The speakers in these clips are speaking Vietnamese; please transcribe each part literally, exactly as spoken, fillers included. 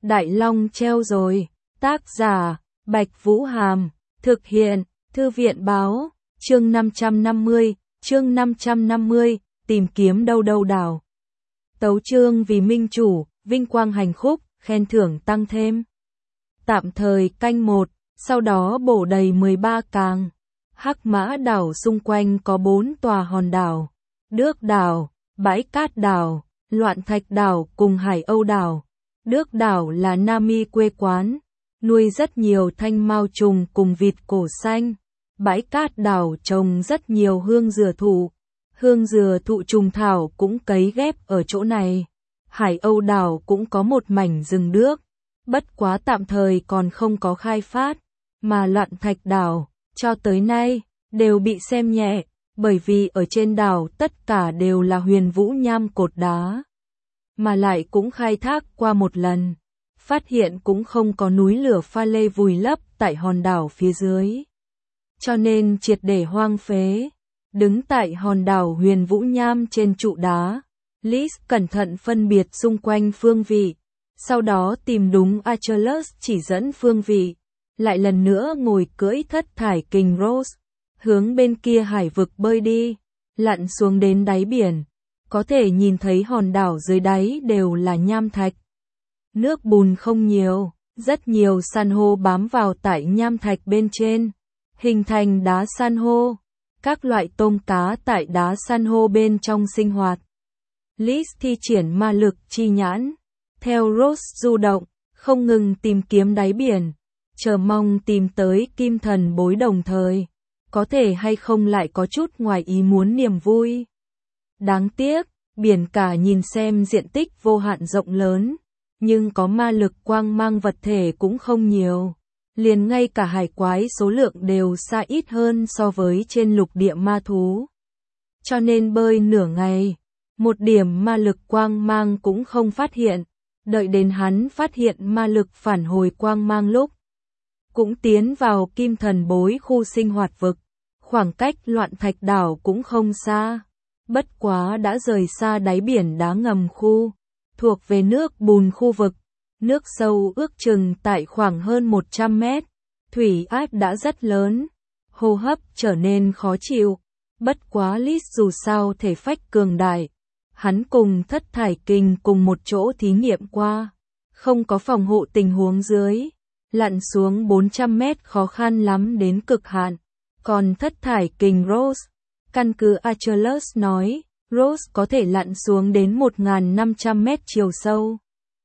Đại Long treo rồi. Tác giả, Bạch Vũ Hàm. Thực hiện, Thư viện Báo. Chương năm trăm năm mươi, chương năm trăm năm mươi, tìm kiếm đâu đâu đảo. Tấu chương vì minh chủ, vinh quang hành khúc, khen thưởng tăng thêm. Tạm thời canh một, sau đó bổ đầy mười ba càng. Hắc Mã đảo xung quanh có bốn tòa hòn đảo. Đước đảo, Bãi Cát đảo, Loạn Thạch đảo cùng Hải Âu đảo. Đước đảo là Nami quê quán, nuôi rất nhiều thanh mao trùng cùng vịt cổ xanh. Bãi Cát đảo trồng rất nhiều hương dừa thụ. Hương dừa thụ trùng thảo cũng cấy ghép ở chỗ này. Hải Âu đảo cũng có một mảnh rừng đước, bất quá tạm thời còn không có khai phát, mà Loạn Thạch đảo, cho tới nay, đều bị xem nhẹ, bởi vì ở trên đảo tất cả đều là huyền vũ nham cột đá, mà lại cũng khai thác qua một lần, phát hiện cũng không có núi lửa pha lê vùi lấp tại hòn đảo phía dưới. Cho nên triệt để hoang phế. Đứng tại hòn đảo huyền vũ nham trên trụ đá, Liz cẩn thận phân biệt xung quanh phương vị, sau đó tìm đúng Achilles chỉ dẫn phương vị, lại lần nữa ngồi cưỡi thất thải kình Rose, hướng bên kia hải vực bơi đi, lặn xuống đến đáy biển, có thể nhìn thấy hòn đảo dưới đáy đều là nham thạch. Nước bùn không nhiều, rất nhiều san hô bám vào tại nham thạch bên trên, hình thành đá san hô. Các loại tôm cá tại đá san hô bên trong sinh hoạt. Liz thi triển ma lực chi nhãn, theo Rose du động, không ngừng tìm kiếm đáy biển, chờ mong tìm tới kim thần bối đồng thời, có thể hay không lại có chút ngoài ý muốn niềm vui. Đáng tiếc, biển cả nhìn xem diện tích vô hạn rộng lớn, nhưng có ma lực quang mang vật thể cũng không nhiều. Liền ngay cả hải quái số lượng đều xa ít hơn so với trên lục địa ma thú. Cho nên bơi nửa ngày, một điểm ma lực quang mang cũng không phát hiện, đợi đến hắn phát hiện ma lực phản hồi quang mang lúc. Cũng tiến vào kim thần bối khu sinh hoạt vực, khoảng cách Loạn Thạch đảo cũng không xa, bất quá đã rời xa đáy biển đá ngầm khu, thuộc về nước bùn khu vực. Nước sâu ước chừng tại khoảng hơn một trăm mét, thủy áp đã rất lớn, hô hấp trở nên khó chịu, bất quá Liz dù sao thể phách cường đại, hắn cùng thất thải kình cùng một chỗ thí nghiệm qua, không có phòng hộ tình huống dưới, lặn xuống bốn trăm mét khó khăn lắm đến cực hạn, còn thất thải kình Rose, căn cứ Achilles nói, Rose có thể lặn xuống đến một nghìn năm trăm mét chiều sâu.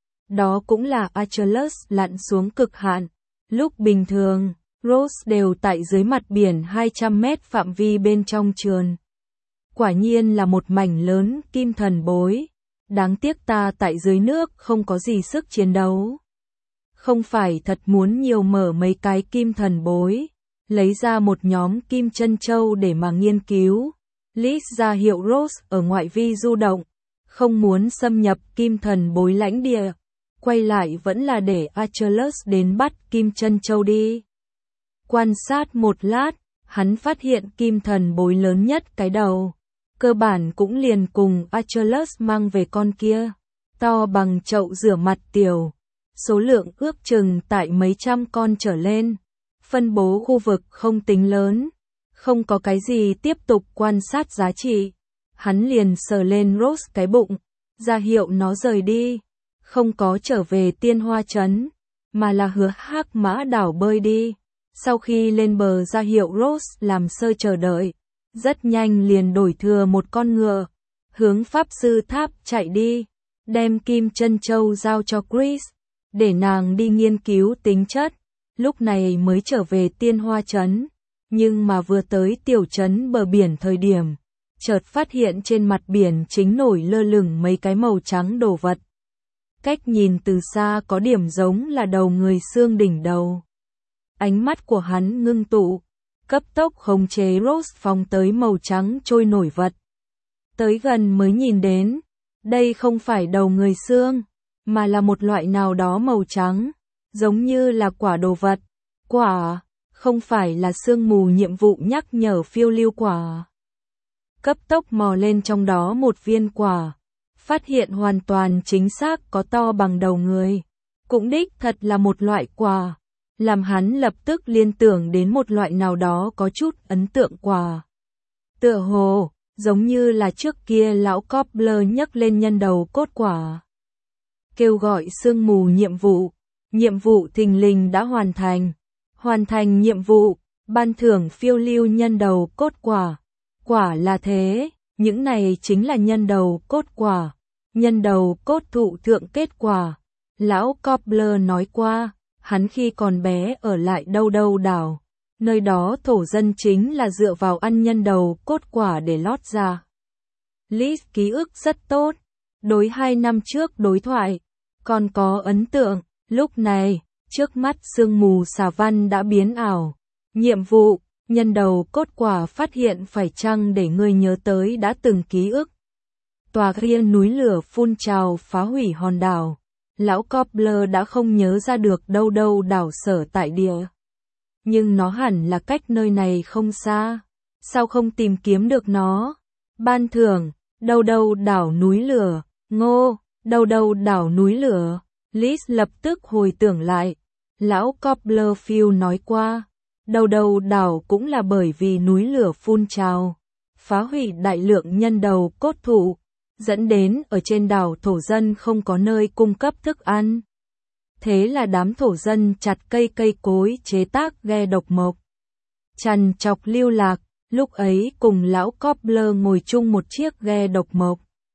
Đó cũng là Achilles lặn xuống cực hạn. Lúc bình thường, Rose đều tại dưới mặt biển hai trăm mét phạm vi bên trong trườn. Quả nhiên là một mảnh lớn kim thần bối. Đáng tiếc ta tại dưới nước không có gì sức chiến đấu. Không phải thật muốn nhiều mở mấy cái kim thần bối, lấy ra một nhóm kim chân châu để mà nghiên cứu. Liz ra hiệu Rose ở ngoại vi du động, không muốn xâm nhập kim thần bối lãnh địa. Quay lại vẫn là để Achilles đến bắt kim chân châu đi. Quan sát một lát, hắn phát hiện kim thần bối lớn nhất cái đầu. Cơ bản cũng liền cùng Achilles mang về con kia. To bằng chậu rửa mặt tiểu. Số lượng ước chừng tại mấy trăm con trở lên. Phân bố khu vực không tính lớn. Không có cái gì tiếp tục quan sát giá trị. Hắn liền sờ lên Rose cái bụng, ra hiệu nó rời đi. Không có trở về Tiên Hoa Trấn, mà là hứa Hắc Mã đảo bơi đi. Sau khi lên bờ ra hiệu Rose làm sơ chờ đợi, rất nhanh liền đổi thừa một con ngựa, hướng Pháp Sư Tháp chạy đi, đem kim chân châu giao cho Chris, để nàng đi nghiên cứu tính chất, lúc này mới trở về Tiên Hoa Trấn. Nhưng mà vừa tới tiểu trấn bờ biển thời điểm, chợt phát hiện trên mặt biển chính nổi lơ lửng mấy cái màu trắng đồ vật. Cách nhìn từ xa có điểm giống là đầu người xương đỉnh đầu. Ánh mắt của hắn ngưng tụ, cấp tốc khống chế Rose phóng tới màu trắng trôi nổi vật. Tới gần mới nhìn đến, đây không phải đầu người xương, mà là một loại nào đó màu trắng, giống như là quả đồ vật. Quả, không phải là sương mù nhiệm vụ nhắc nhở phiêu lưu quả. Cấp tốc mò lên trong đó một viên quả. Phát hiện hoàn toàn chính xác có to bằng đầu người. cũng đích thật là một loại quà, làm hắn lập tức liên tưởng đến một loại nào đó có chút ấn tượng quà. Tựa hồ, giống như là trước kia lão Cobbler nhắc lên nhân đầu cốt quả. Kêu gọi sương mù nhiệm vụ, nhiệm vụ thình lình đã hoàn thành. Hoàn thành nhiệm vụ, ban thưởng phiêu lưu nhân đầu cốt quả. Quả là thế, những này chính là nhân đầu cốt quả, nhân đầu cốt thụ thượng kết quả. Lão Cobbler nói qua, hắn khi còn bé ở lại đâu đâu đảo, nơi đó thổ dân chính là dựa vào ăn nhân đầu cốt quả để lót ra. Liz ký ức rất tốt, đối hai năm trước đối thoại, còn có ấn tượng, lúc này, trước mắt sương mù xà văn đã biến ảo. Nhiệm vụ, nhân đầu cốt quả phát hiện phải chăng để ngươi nhớ tới đã từng ký ức. Tòa kia núi lửa phun trào phá hủy hòn đảo. Lão Cobbler đã không nhớ ra được đâu đâu đảo sở tại địa. Nhưng nó hẳn là cách nơi này không xa. Sao không tìm kiếm được nó? Ban thưởng, đâu đâu đảo núi lửa, ngô, đâu đâu đảo núi lửa. Liz lập tức hồi tưởng lại. Lão Copperfield nói qua, đâu đâu đảo cũng là bởi vì núi lửa phun trào, phá hủy đại lượng nhân đầu cốt thụ, dẫn đến ở trên đảo thổ dân không có nơi cung cấp thức ăn. Thế là đám thổ dân chặt cây cây cối chế tác ghe độc mộc. Trằn trọc lưu lạc, lúc ấy cùng lão Cobbler ngồi chung một chiếc ghe độc mộc.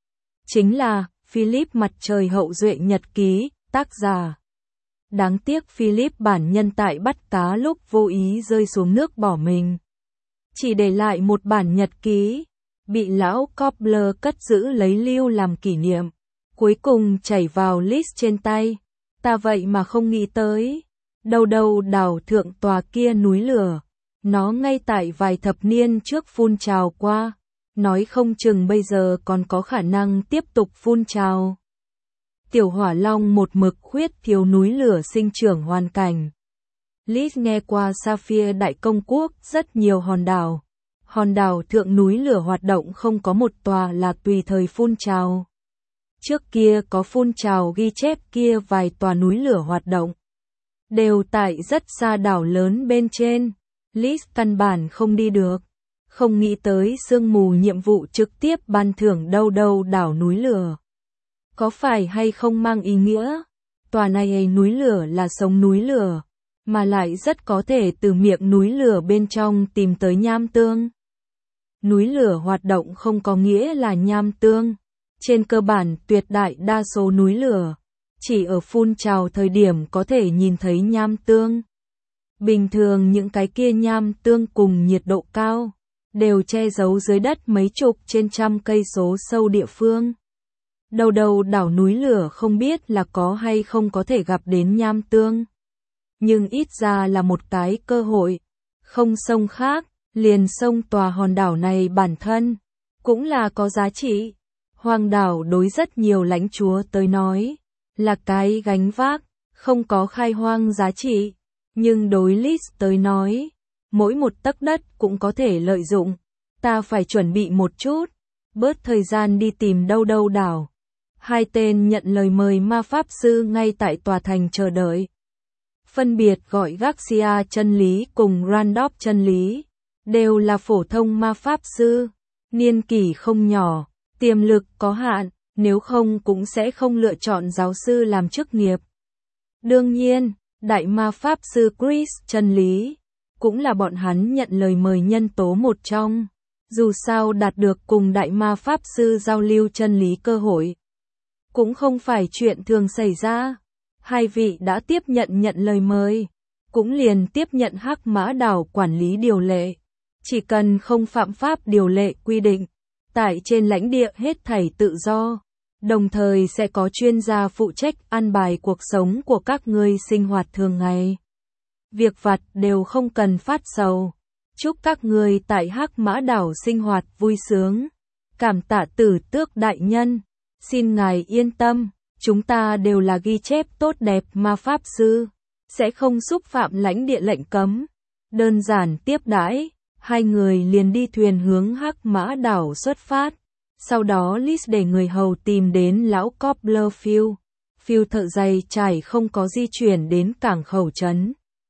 Chính là Philip Mặt Trời Hậu Duệ Nhật Ký, tác giả. Đáng tiếc Philip bản nhân tại bắt cá lúc vô ý rơi xuống nước bỏ mình. Chỉ để lại một bản nhật ký, bị lão Cobbler cất giữ lấy lưu làm kỷ niệm. Cuối cùng chảy vào list trên tay. Ta vậy mà không nghĩ tới. Đâu đâu đảo thượng tòa kia núi lửa. Nó ngay tại vài thập niên trước phun trào qua. Nói không chừng bây giờ còn có khả năng tiếp tục phun trào. Tiểu hỏa long một mực khuyết thiếu núi lửa sinh trưởng hoàn cảnh. Liz nghe qua Sapphire Đại Công Quốc rất nhiều hòn đảo. Hòn đảo thượng núi lửa hoạt động không có một tòa là tùy thời phun trào. Trước kia có phun trào ghi chép kia vài tòa núi lửa hoạt động. Đều tại rất xa đảo lớn bên trên. Liz căn bản không đi được. Không nghĩ tới sương mù nhiệm vụ trực tiếp ban thưởng đâu đâu đảo núi lửa. Có phải hay không mang ý nghĩa? Tòa này núi lửa là sống núi lửa, mà lại rất có thể từ miệng núi lửa bên trong tìm tới nham tương. Núi lửa hoạt động không có nghĩa là nham tương. Trên cơ bản tuyệt đại đa số núi lửa, chỉ ở phun trào thời điểm có thể nhìn thấy nham tương. Bình thường những cái kia nham tương cùng nhiệt độ cao, đều che giấu dưới đất mấy chục trên trăm cây số sâu địa phương. Đầu đầu đảo núi lửa không biết là có hay không có thể gặp đến nham tương. Nhưng ít ra là một cái cơ hội. Không sông khác, liền sông tòa hòn đảo này bản thân, cũng là có giá trị. Hoàng đảo đối rất nhiều lãnh chúa tới nói, là cái gánh vác, không có khai hoang giá trị. Nhưng đối Liz tới nói, mỗi một tấc đất cũng có thể lợi dụng. Ta phải chuẩn bị một chút, bớt thời gian đi tìm đâu đâu đảo. Hai tên nhận lời mời ma pháp sư ngay tại tòa thành chờ đợi. Phân biệt gọi Garcia chân lý cùng Randolph chân lý, đều là phổ thông ma pháp sư, niên kỷ không nhỏ, tiềm lực có hạn, nếu không cũng sẽ không lựa chọn giáo sư làm chức nghiệp. Đương nhiên, đại ma pháp sư Chris chân lý, cũng là bọn hắn nhận lời mời nhân tố một trong. Dù sao đạt được cùng đại ma pháp sư giao lưu chân lý cơ hội, cũng không phải chuyện thường xảy ra. Hai vị đã tiếp nhận nhận lời mời, cũng liền tiếp nhận Hắc Mã đảo quản lý điều lệ. Chỉ cần không phạm pháp điều lệ quy định, tại trên lãnh địa hết thảy tự do, đồng thời sẽ có chuyên gia phụ trách an bài cuộc sống của các ngươi sinh hoạt thường ngày. Việc vặt đều không cần phát sầu. Chúc các ngươi tại Hắc Mã đảo sinh hoạt vui sướng. Cảm tạ Tử Tước đại nhân. Xin ngài yên tâm, chúng ta đều là ghi chép tốt đẹp ma pháp sư, sẽ không xúc phạm lãnh địa lệnh cấm. Đơn giản tiếp đãi, hai người liền đi thuyền hướng Hắc Mã đảo xuất phát. Sau đó Liz để người hầu tìm đến lão Copperfield. phiêu thợ dày trải không có di chuyển đến cảng khẩu trấn.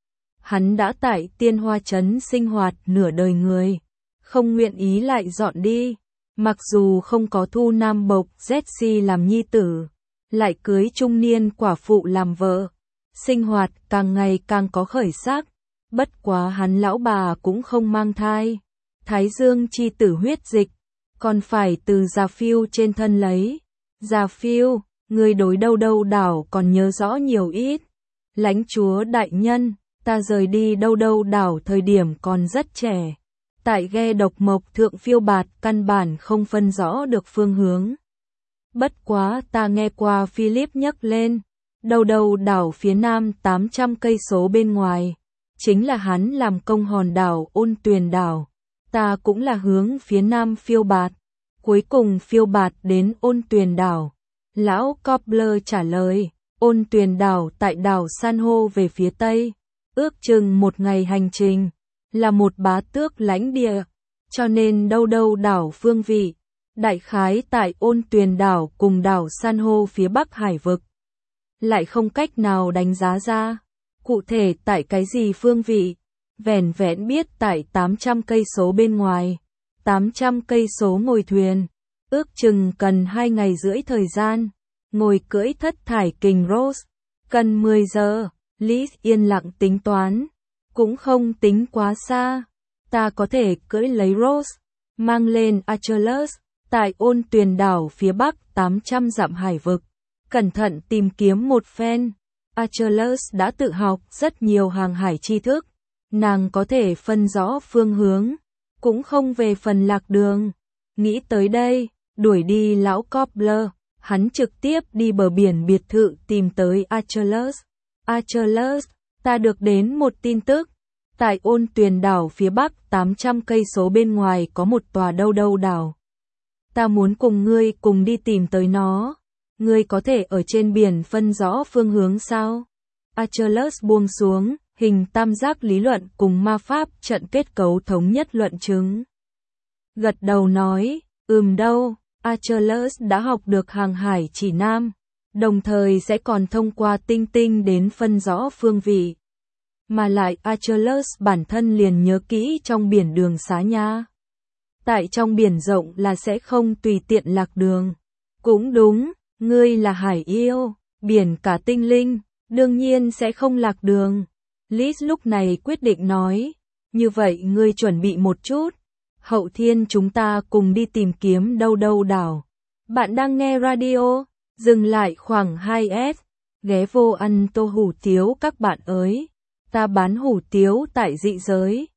Hắn đã tại Tiên Hoa trấn sinh hoạt nửa đời người, không nguyện ý lại dọn đi. Mặc dù không có thu nam bộc Jessie làm nhi tử, lại cưới trung niên quả phụ làm vợ, sinh hoạt càng ngày càng có khởi sắc. Bất quá hắn lão bà cũng không mang thai, Thái Dương chi tử huyết dịch, còn phải từ Già Phiêu trên thân lấy. Già Phiêu, người đối đâu đâu đảo còn nhớ rõ nhiều ít. Lãnh chúa đại nhân, ta rời đi đâu đâu đảo thời điểm còn rất trẻ. Tại ghe độc mộc thượng phiêu bạt căn bản không phân rõ được phương hướng. Bất quá ta nghe qua Philip nhắc lên, đâu đâu đảo phía nam tám trăm cây số bên ngoài, chính là hắn làm công hòn đảo Ôn Tuyền đảo. Ta cũng là hướng phía nam phiêu bạt, cuối cùng phiêu bạt đến Ôn Tuyền đảo. Lão Cobbler trả lời, Ôn Tuyền đảo tại đảo San hô về phía tây, ước chừng một ngày hành trình, là một bá tước lãnh địa, cho nên đâu đâu đảo phương vị, đại khái tại Ôn Tuyền đảo cùng đảo San hô phía bắc hải vực. Lại không cách nào đánh giá ra, cụ thể tại cái gì phương vị, vẻn vẹn biết tại tám trăm cây số bên ngoài, tám trăm cây số ngồi thuyền, ước chừng cần hai ngày rưỡi thời gian, ngồi cưỡi thất thải kình Rose, cần mười giờ, Liz yên lặng tính toán, cũng không tính quá xa, ta có thể cưỡi lấy Rose, mang lên Achilles, tại Ôn Tuyền đảo phía bắc tám trăm dặm hải vực, cẩn thận tìm kiếm một phen. Achilles đã tự học rất nhiều hàng hải tri thức, nàng có thể phân rõ phương hướng, cũng không về phần lạc đường. Nghĩ tới đây, đuổi đi lão Cobbler, hắn trực tiếp đi bờ biển biệt thự tìm tới Achilles. Achilles, ta được đến một tin tức, tại Ôn Tuyền đảo phía bắc tám trăm cây số bên ngoài có một tòa đâu đâu đảo. Ta muốn cùng ngươi cùng đi tìm tới nó. Ngươi có thể ở trên biển phân rõ phương hướng sao? Achilles buông xuống, hình tam giác lý luận cùng ma pháp trận kết cấu thống nhất luận chứng. Gật đầu nói, ừm đâu, Achilles đã học được hàng hải chỉ nam, đồng thời sẽ còn thông qua tinh tinh đến phân rõ phương vị. Mà lại Achilles bản thân liền nhớ kỹ trong biển đường xá nha. Tại trong biển rộng là sẽ không tùy tiện lạc đường. Cũng đúng. Ngươi là hải yêu, biển cả tinh linh, đương nhiên sẽ không lạc đường. Liz lúc này quyết định nói, như vậy ngươi chuẩn bị một chút, hậu thiên chúng ta cùng đi tìm kiếm đâu đâu đảo. Bạn đang nghe radio, dừng lại khoảng hai S, ghé vô ăn tô hủ tiếu các bạn ơi, ta bán hủ tiếu tại dị giới.